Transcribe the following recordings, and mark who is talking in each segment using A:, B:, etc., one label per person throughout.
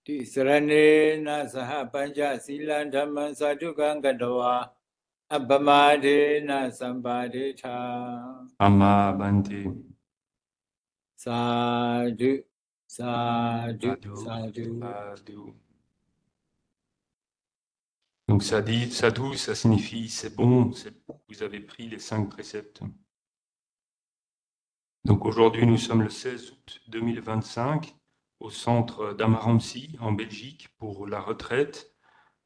A: Ti saranena saha panja silan dhamman sadhukan gadawa abhamadena sampadetha.
B: Amma Bhante.
A: Sadhu, sadhu,
B: Sadhu,
A: sadhu.
B: sadhu. Donc sadhu, ça signifie c'est bon, vous avez pris les 5 préceptes. Donc aujourd'hui, nous sommes le 16 août 2025 au centre d'Amaramsi en Belgique pour la retraite.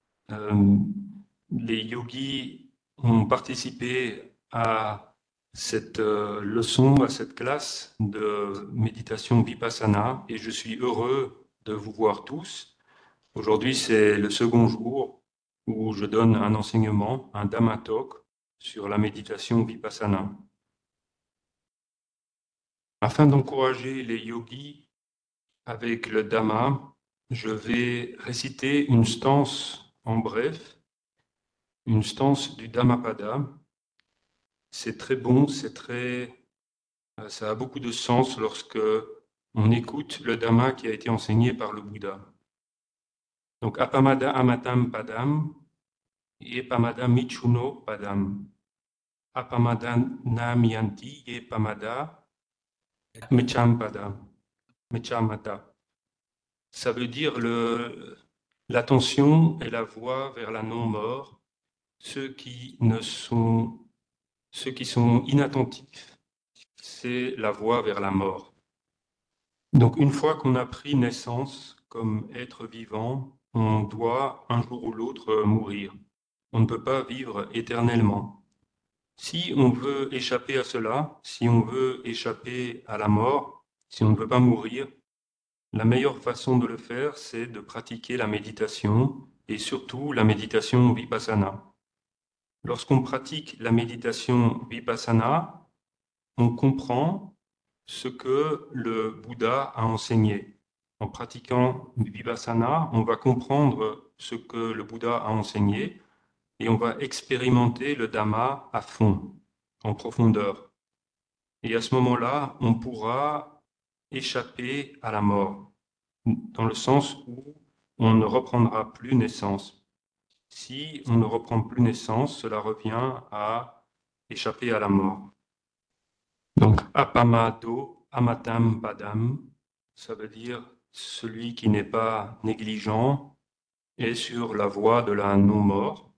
B: Les yogis ont participé à cette leçon, à cette classe de méditation Vipassana et je suis heureux de vous voir tous. Aujourd'hui, c'est le second jour où je donne un enseignement, un Dhamma Talk sur la méditation Vipassana. Afin d'encourager les yogis avec le Dhamma, je vais réciter une stance en bref, une stance du Dhammapada. C'est très bon, ça a beaucoup de sens lorsque on écoute le Dhamma qui a été enseigné par le Bouddha. Donc, Apamada Amatam Padam, Epamada Michuno Padam. Apamada Namiyanti, Epamada Mechampada, Mechamata. Ça veut dire l'attention et la voie vers la non-mort, ceux qui sont inattentifs, c'est la voie vers la mort. Donc une fois qu'on a pris naissance comme être vivant, on doit un jour ou l'autre mourir. On ne peut pas vivre éternellement. Si on veut échapper à cela, si on veut échapper à la mort, si on ne veut pas mourir, la meilleure façon de le faire, c'est de pratiquer la méditation et surtout la méditation vipassana. Lorsqu'on pratique la méditation vipassana, on comprend ce que le Bouddha a enseigné. En pratiquant vipassana, on va comprendre ce que le Bouddha a enseigné et on va expérimenter le Dhamma à fond, en profondeur. Et à ce moment-là, on pourra échapper à la mort, dans le sens où on ne reprendra plus naissance. Si on ne reprend plus naissance, cela revient à échapper à la mort. Donc, apamado amatam padam, ça veut dire celui qui n'est pas négligent est sur la voie de la non-mort.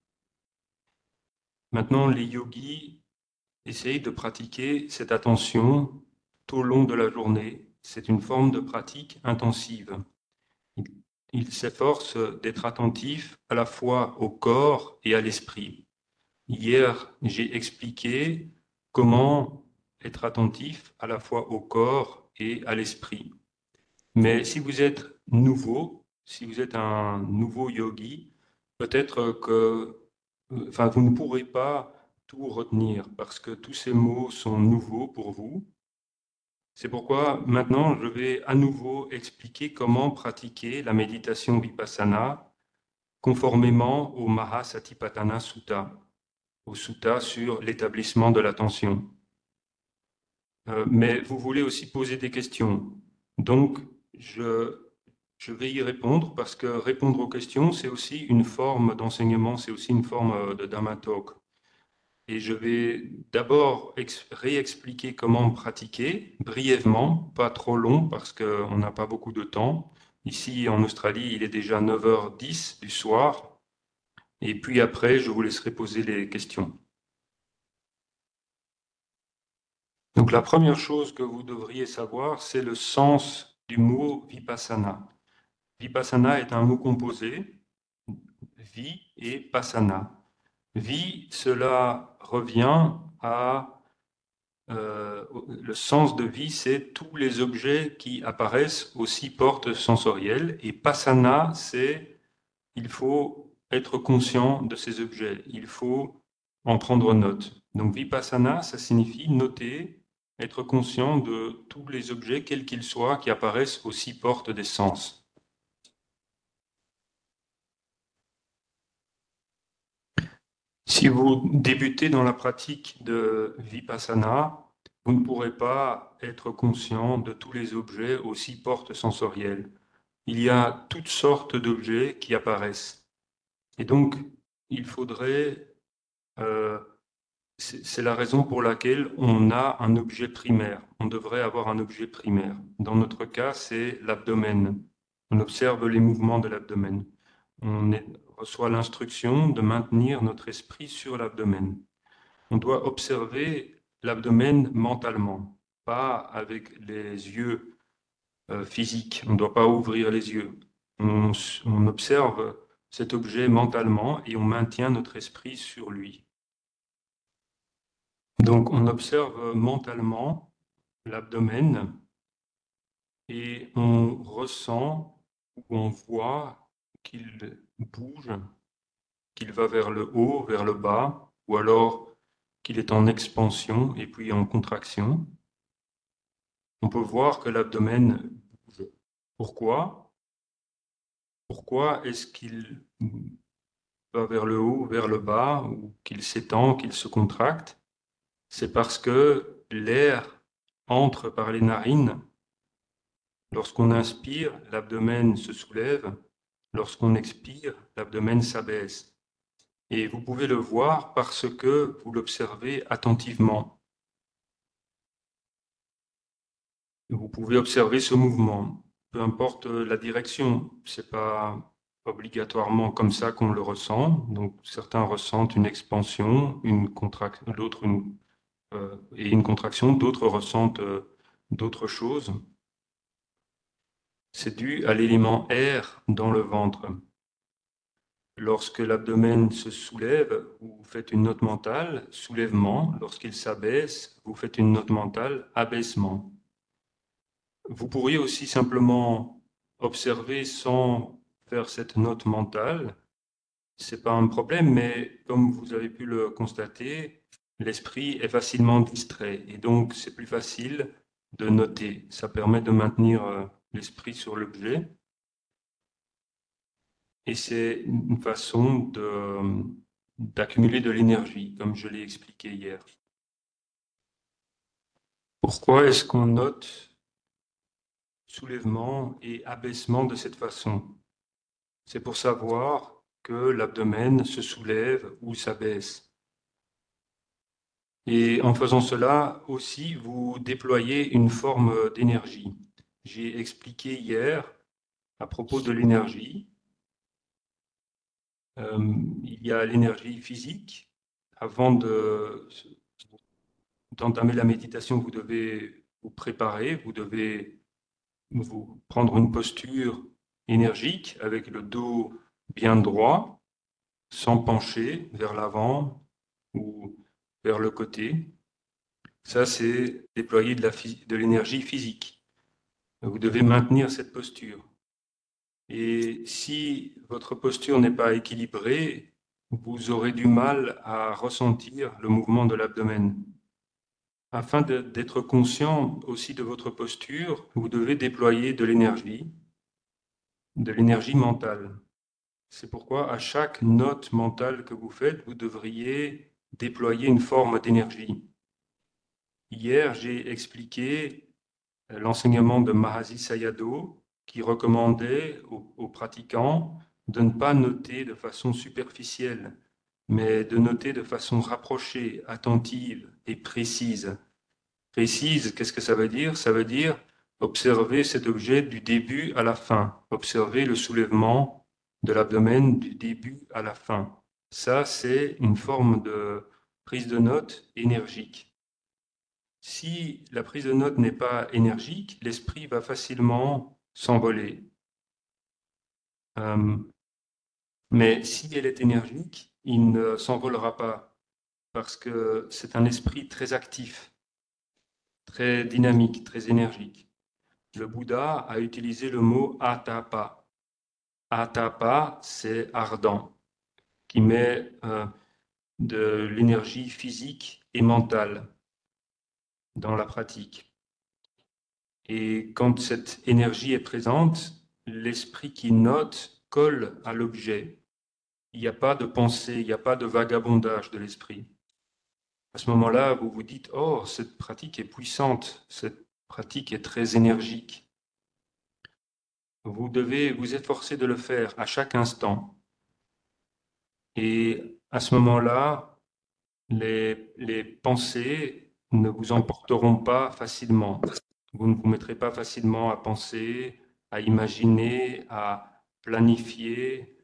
B: Maintenant, les yogis essayent de pratiquer cette attention tout au long de la journée. C'est une forme de pratique intensive. Ils s'efforcent d'être attentifs à la fois au corps et à l'esprit. Hier, j'ai expliqué comment être attentif à la fois au corps et à l'esprit. Mais si vous êtes nouveau, si vous êtes un nouveau yogi, peut-être que vous ne pourrez pas tout retenir parce que tous ces mots sont nouveaux pour vous. C'est pourquoi maintenant je vais à nouveau expliquer comment pratiquer la méditation vipassana conformément au Mahasatipatthana Sutta, au sutta sur l'établissement de l'attention. Mais vous voulez aussi poser des questions. Donc, je vais y répondre parce que répondre aux questions, c'est aussi une forme d'enseignement, c'est aussi une forme de Dhamma Talk. Et je vais d'abord réexpliquer comment pratiquer brièvement, pas trop long parce qu'on n'a pas beaucoup de temps. Ici, en Australie, il est déjà 9h10 du soir. Et puis après, je vous laisserai poser les questions. Donc la première chose que vous devriez savoir, c'est le sens du mot vipassana. Vipassana est un mot composé, vi et passana. Vi, cela revient à le sens de vi, c'est tous les objets qui apparaissent aux 6 portes sensorielles. Et passana, c'est il faut être conscient de ces objets, il faut en prendre note. Donc vipassana, ça signifie noter, être conscient de tous les objets, quels qu'ils soient, qui apparaissent aux 6 portes des sens. Si vous débutez dans la pratique de vipassana, vous ne pourrez pas être conscient de tous les objets aux 6 portes sensorielles. il y a toutes sortes d'objets qui apparaissent. Et donc, il faudrait... c'est la raison pour laquelle on a un objet primaire. On devrait avoir un objet primaire. Dans notre cas, c'est l'abdomen. On observe les mouvements de l'abdomen. Reçoit l'instruction de maintenir notre esprit sur l'abdomen. On doit observer l'abdomen mentalement, pas avec les yeux physiques. On ne doit pas ouvrir les yeux. On observe cet objet mentalement et on maintient notre esprit sur lui. Donc, on observe mentalement l'abdomen et on ressent ou on voit qu'il bouge, qu'il va vers le haut, vers le bas, ou alors qu'il est en expansion et puis en contraction. On peut voir que l'abdomen bouge. Pourquoi? Pourquoi est-ce qu'il va vers le haut, vers le bas, ou qu'il s'étend, qu'il se contracte? C'est parce que l'air entre par les narines. Lorsqu'on inspire, l'abdomen se soulève. Lorsqu'on expire, l'abdomen s'abaisse. Et vous pouvez le voir parce que vous l'observez attentivement. Vous pouvez observer ce mouvement, peu importe la direction. C'est pas obligatoirement comme ça qu'on le ressent. Donc certains ressentent une expansion, une contraction, d'autres et une contraction, d'autres ressentent d'autres choses. C'est dû à l'élément air dans le ventre. Lorsque l'abdomen se soulève, vous faites une note mentale, soulèvement. Lorsqu'il s'abaisse, vous faites une note mentale, abaissement. Vous pourriez aussi simplement observer sans faire cette note mentale. C'est pas un problème, mais comme vous avez pu le constater, l'esprit est facilement distrait et donc c'est plus facile de noter. Ça permet de maintenir l'esprit sur l'objet. Et c'est une façon d'accumuler de l'énergie, comme je l'ai expliqué hier. Pourquoi est-ce qu'on note soulèvement et abaissement de cette façon? C'est pour savoir que l'abdomen se soulève ou s'abaisse. Et en faisant cela aussi, vous déployez une forme d'énergie. J'ai expliqué hier à propos de l'énergie. Il y a l'énergie physique. Avant d'entamer la méditation, vous devez vous préparer, vous devez vous prendre une posture énergique avec le dos bien droit, sans pencher vers l'avant ou vers le côté. Ça, c'est déployer de l'énergie physique. Vous devez maintenir cette posture. Et si votre posture n'est pas équilibrée, vous aurez du mal à ressentir le mouvement de l'abdomen. Afin d'être conscient aussi de votre posture, vous devez déployer de l'énergie mentale. C'est pourquoi à chaque note mentale que vous faites, vous devriez déployer une forme d'énergie. Hier, j'ai expliqué l'enseignement de Mahasi Sayadaw qui recommandait aux pratiquants de ne pas noter de façon superficielle, mais de noter de façon rapprochée, attentive et précise. Précise, qu'est-ce que ça veut dire? Ça veut dire observer cet objet du début à la fin, observer le soulèvement de l'abdomen du début à la fin. Ça, c'est une forme de prise de note énergique. Si la prise de note n'est pas énergique, l'esprit va facilement s'envoler. Mais si elle est énergique, il ne s'envolera pas parce que c'est un esprit très actif, très dynamique, très énergique. Le Bouddha a utilisé le mot atapa. Atapa, c'est ardent, qui met de l'énergie physique et mentale dans la pratique. Et quand cette énergie est présente, l'esprit qui note colle à l'objet. Il n'y a pas de pensée, il n'y a pas de vagabondage de l'esprit. À ce moment-là, vous vous dites, oh, cette pratique est puissante, cette pratique est très énergique. vous devez vous efforcer de le faire à chaque instant. Et à ce moment-là, les pensées ne vous emporteront pas facilement. Vous ne vous mettrez pas facilement à penser, à imaginer, à planifier,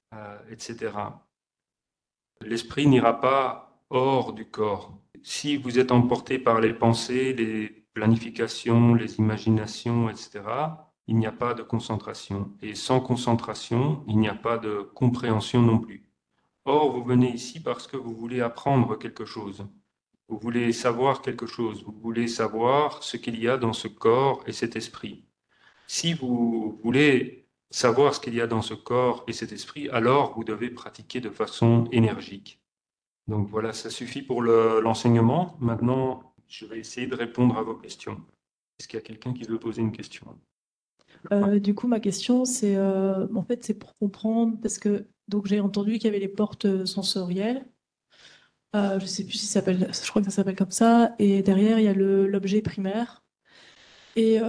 B: etc. L'esprit n'ira pas hors du corps. Si vous êtes emporté par les pensées, les planifications, les imaginations, etc., il n'y a pas de concentration. Et sans concentration, il n'y a pas de compréhension non plus. Or, vous venez ici parce que vous voulez apprendre quelque chose. Vous voulez savoir quelque chose. Vous voulez savoir ce qu'il y a dans ce corps et cet esprit. Si vous voulez savoir ce qu'il y a dans ce corps et cet esprit, alors vous devez pratiquer de façon énergique. Donc voilà, ça suffit pour l'enseignement. Maintenant, je vais essayer de répondre à vos questions. Est-ce qu'il y a quelqu'un qui veut poser une question?
C: Du coup, ma question, c'est en fait, c'est pour comprendre, parce que donc j'ai entendu qu'il y avait les portes sensorielles. Je sais plus si ça s'appelle, je crois que ça s'appelle comme ça. Et derrière, il y a l'objet primaire. Et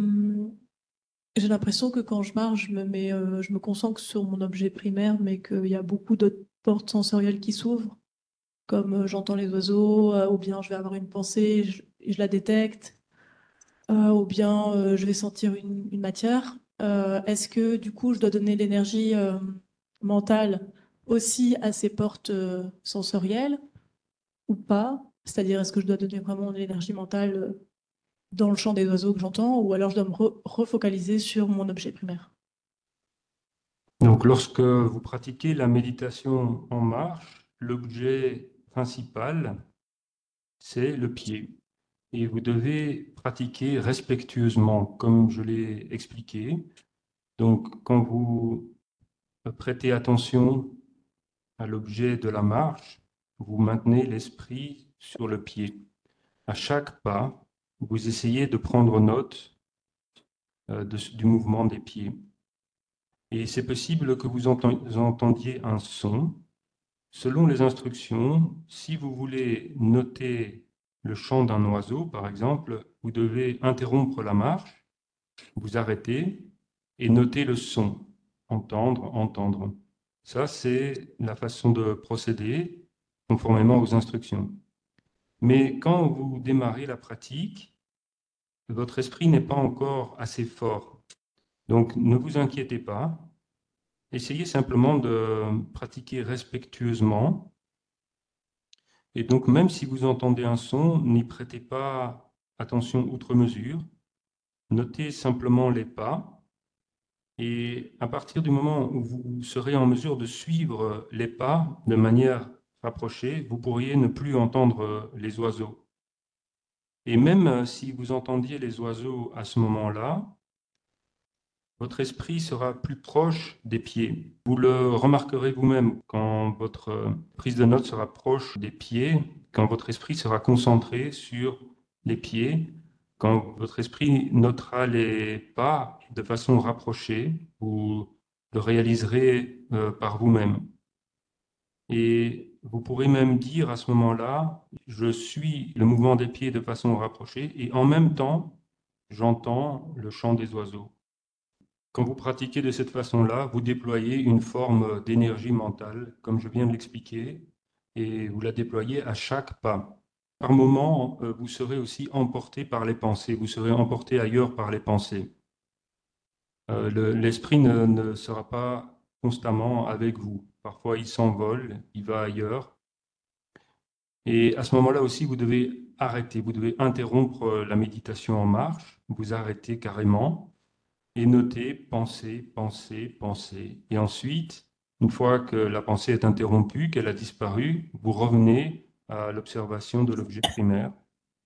C: j'ai l'impression que quand je marche, je me concentre sur mon objet primaire, mais qu'il y a beaucoup d'autres portes sensorielles qui s'ouvrent, comme j'entends les oiseaux, ou bien je vais avoir une pensée, je la détecte, ou bien je vais sentir une matière. Est-ce que du coup, je dois donner l'énergie mentale aussi à ces portes sensorielles ou pas? C'est-à-dire, est-ce que je dois donner vraiment de l'énergie mentale dans le chant des oiseaux que j'entends, ou alors je dois me refocaliser sur mon objet primaire?
B: Donc, lorsque vous pratiquez la méditation en marche, l'objet principal, c'est le pied. Et vous devez pratiquer respectueusement, comme je l'ai expliqué. Donc, quand vous prêtez attention à l'objet de la marche, vous maintenez l'esprit sur le pied. À chaque pas, vous essayez de prendre note du mouvement des pieds. Et c'est possible que vous entendiez un son. Selon les instructions, si vous voulez noter le chant d'un oiseau, par exemple, vous devez interrompre la marche, vous arrêter et noter le son. Entendre, entendre. Ça, c'est la façon de procéder conformément aux instructions. Mais quand vous démarrez la pratique, votre esprit n'est pas encore assez fort. Donc, ne vous inquiétez pas. Essayez simplement de pratiquer respectueusement. Et donc, même si vous entendez un son, n'y prêtez pas attention outre mesure. Notez simplement les pas. Et à partir du moment où vous serez en mesure de suivre les pas de manière rapprochée, vous pourriez ne plus entendre les oiseaux. Et même si vous entendiez les oiseaux à ce moment-là, votre esprit sera plus proche des pieds. Vous le remarquerez vous-même quand votre prise de notes sera proche des pieds, quand votre esprit sera concentré sur les pieds, quand votre esprit notera les pas de façon rapprochée, vous le réaliserez par vous-même. Et vous pourrez même dire à ce moment-là, je suis le mouvement des pieds de façon rapprochée et en même temps, j'entends le chant des oiseaux. Quand vous pratiquez de cette façon-là, vous déployez une forme d'énergie mentale, comme je viens de l'expliquer, et vous la déployez à chaque pas. Par moment, vous serez aussi emporté par les pensées, vous serez emporté ailleurs par les pensées. L'esprit ne sera pas constamment avec vous. Parfois, il s'envole, il va ailleurs. Et à ce moment-là aussi, vous devez arrêter, vous devez interrompre la méditation en marche, vous arrêtez carrément et noter, penser, penser, penser. Et ensuite, une fois que la pensée est interrompue, qu'elle a disparu, vous revenez à l'observation de l'objet primaire.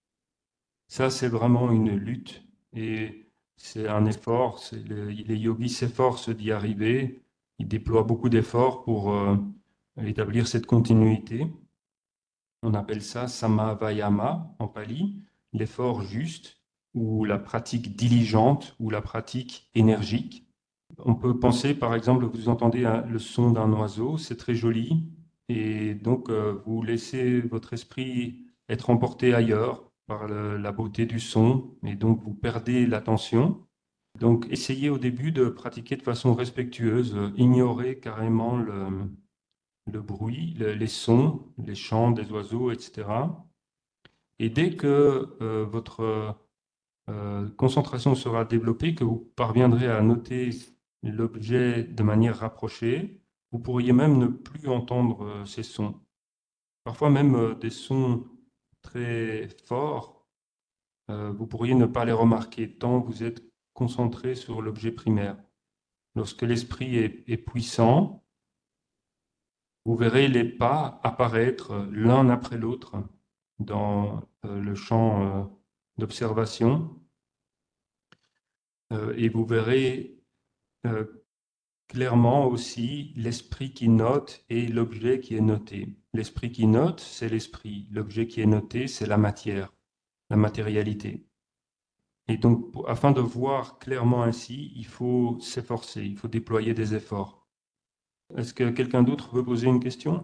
B: Ça, c'est vraiment une lutte et c'est un effort. Les yogis s'efforcent d'y arriver. Ils déploient beaucoup d'efforts pour établir cette continuité. On appelle ça samavayama en pali, l'effort juste ou la pratique diligente ou la pratique énergique. On peut penser, par exemple, vous entendez le son d'un oiseau, c'est très joli, et donc vous laissez votre esprit être emporté ailleurs par la beauté du son, et donc vous perdez l'attention. Donc, essayez au début de pratiquer de façon respectueuse, ignorez carrément le bruit, les sons, les chants des oiseaux, etc. Et dès que votre concentration sera développée, que vous parviendrez à noter l'objet de manière rapprochée, vous pourriez même ne plus entendre ces sons. Parfois même des sons très forts, vous pourriez ne pas les remarquer tant vous êtes concentré sur l'objet primaire. Lorsque l'esprit est puissant, vous verrez les pas apparaître l'un après l'autre dans le champ d'observation et vous verrez euh, clairement aussi l'esprit qui note et l'objet qui est noté. L'esprit qui note, c'est l'esprit. L'objet qui est noté, c'est la matière, la matérialité. Et donc, afin de voir clairement ainsi, il faut s'efforcer, il faut déployer des efforts. Est-ce que quelqu'un d'autre veut poser une question?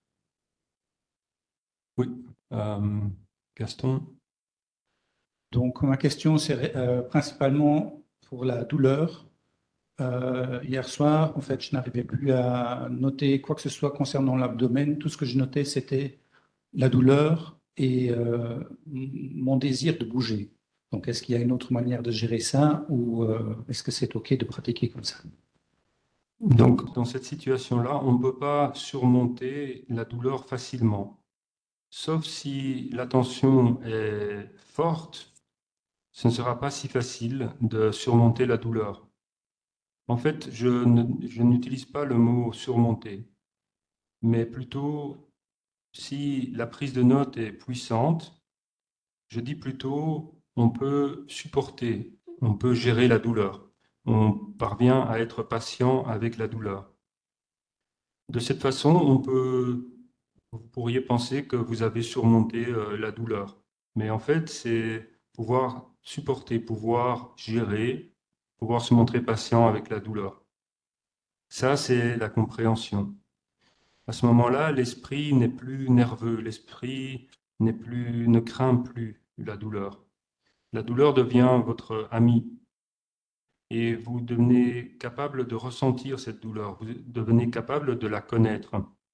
B: Oui, Gaston.
D: Donc, ma question, c'est principalement pour la douleur. Hier soir, en fait, je n'arrivais plus à noter quoi que ce soit concernant l'abdomen. Tout ce que je notais, c'était la douleur et mon désir de bouger. Donc, est-ce qu'il y a une autre manière de gérer ça ou est-ce que c'est OK de pratiquer comme ça?
B: Donc, dans cette situation-là, on ne peut pas surmonter la douleur facilement. Sauf si la tension est forte, ce ne sera pas si facile de surmonter la douleur. En fait, je n'utilise pas le mot surmonter, mais plutôt si la prise de note est puissante, je dis plutôt on peut supporter, on peut gérer la douleur, on parvient à être patient avec la douleur. De cette façon, vous pourriez penser que vous avez surmonté la douleur. Mais en fait, c'est pouvoir supporter, pouvoir gérer, pouvoir se montrer patient avec la douleur. Ça, c'est la compréhension. À ce moment-là, l'esprit n'est plus nerveux, l'esprit ne craint plus la douleur. La douleur devient votre ami et vous devenez capable de ressentir cette douleur, vous devenez capable de la connaître.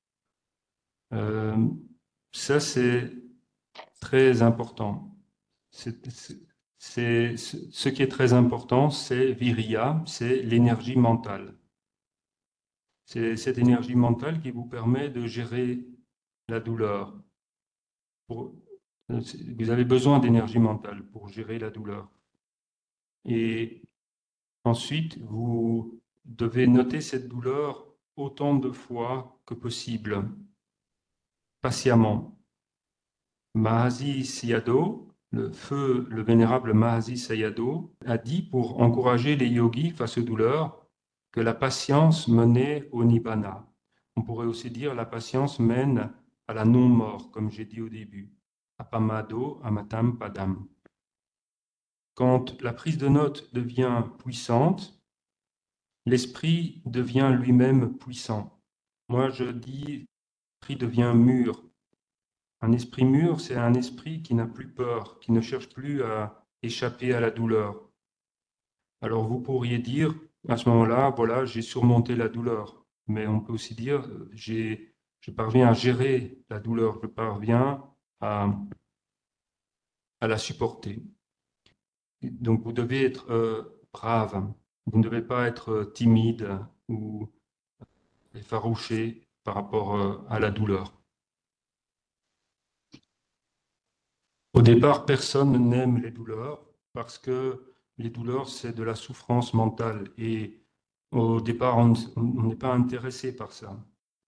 B: Ça, c'est très important. Ce qui est très important, c'est viriya, c'est l'énergie mentale. C'est cette énergie mentale qui vous permet de gérer la douleur. Vous avez besoin d'énergie mentale pour gérer la douleur. Et ensuite, vous devez noter cette douleur autant de fois que possible, patiemment. Mahasi Sayadaw, le vénérable Mahasi Sayadaw, a dit pour encourager les yogis face aux douleurs que la patience menait au nibbana. On pourrait aussi dire la patience mène à la non-mort, comme j'ai dit au début. Apamado amatam padam. Quand la prise de note devient puissante, l'esprit devient lui-même puissant. Moi, je dis, l'esprit devient mûr. Un esprit mûr, c'est un esprit qui n'a plus peur, qui ne cherche plus à échapper à la douleur. Alors vous pourriez dire, à ce moment-là, voilà, j'ai surmonté la douleur. Mais on peut aussi dire, je parviens à gérer la douleur, je parviens à la supporter. Donc vous devez être brave, vous ne devez pas être timide ou effarouché par rapport à la douleur. Au départ, personne n'aime les douleurs parce que les douleurs, c'est de la souffrance mentale et au départ, on n'est pas intéressé par ça.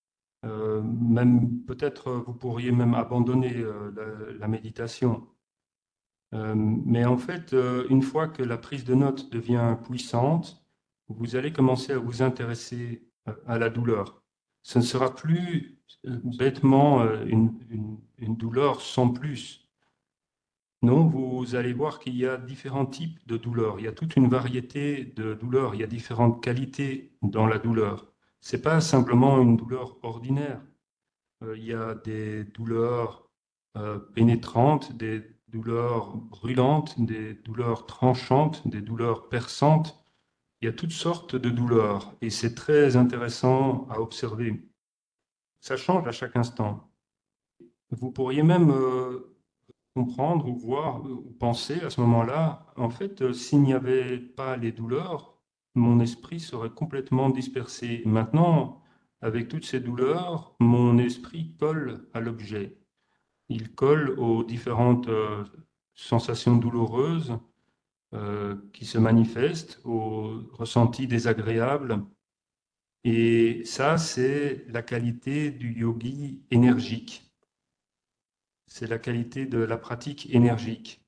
B: Même peut-être vous pourriez même abandonner la méditation. Mais en fait, une fois que la prise de note devient puissante, vous allez commencer à vous intéresser à la douleur. Ce ne sera plus bêtement une douleur sans plus. Non, vous allez voir qu'il y a différents types de douleurs. Il y a toute une variété de douleurs. Il y a différentes qualités dans la douleur. Ce n'est pas simplement une douleur ordinaire. Il y a des douleurs pénétrantes, des douleurs brûlantes, des douleurs tranchantes, des douleurs perçantes. Il y a toutes sortes de douleurs et c'est très intéressant à observer. Ça change à chaque instant. Vous pourriez même comprendre ou voir ou penser à ce moment-là, en fait, s'il n'y avait pas les douleurs, mon esprit serait complètement dispersé. Maintenant, avec toutes ces douleurs, mon esprit colle à l'objet. Il colle aux différentes sensations douloureuses qui se manifestent, aux ressentis désagréables. Et ça, c'est la qualité du yogi énergique. C'est la qualité de la pratique énergique.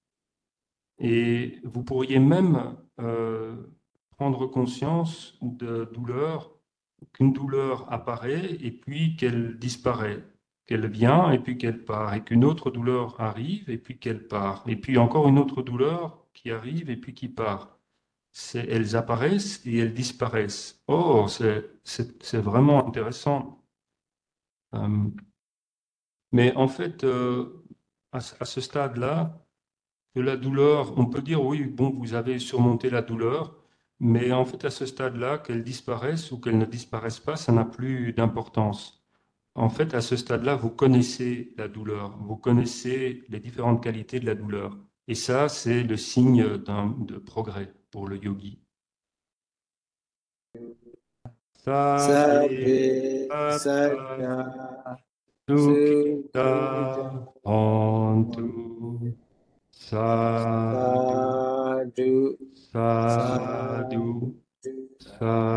B: Et vous pourriez même prendre conscience de douleur, qu'une douleur apparaît et puis qu'elle disparaît, qu'elle vient et puis qu'elle part, et qu'une autre douleur arrive et puis qu'elle part, et puis encore une autre douleur qui arrive et puis qui part. Elles apparaissent et elles disparaissent. Oh, c'est vraiment intéressant. Mais en fait, à ce stade-là, que la douleur, on peut dire oui, bon, vous avez surmonté la douleur, mais en fait, à ce stade-là, qu'elle disparaisse ou qu'elle ne disparaisse pas, ça n'a plus d'importance. En fait, à ce stade-là, vous connaissez la douleur, vous connaissez les différentes qualités de la douleur. Et ça, c'est le signe de progrès pour le yogi.
A: Sabbe Sattva Sukhita
B: Hontù. Sadhu,
A: Sadhu
B: sadhu,
A: Sadhu
B: sadhu.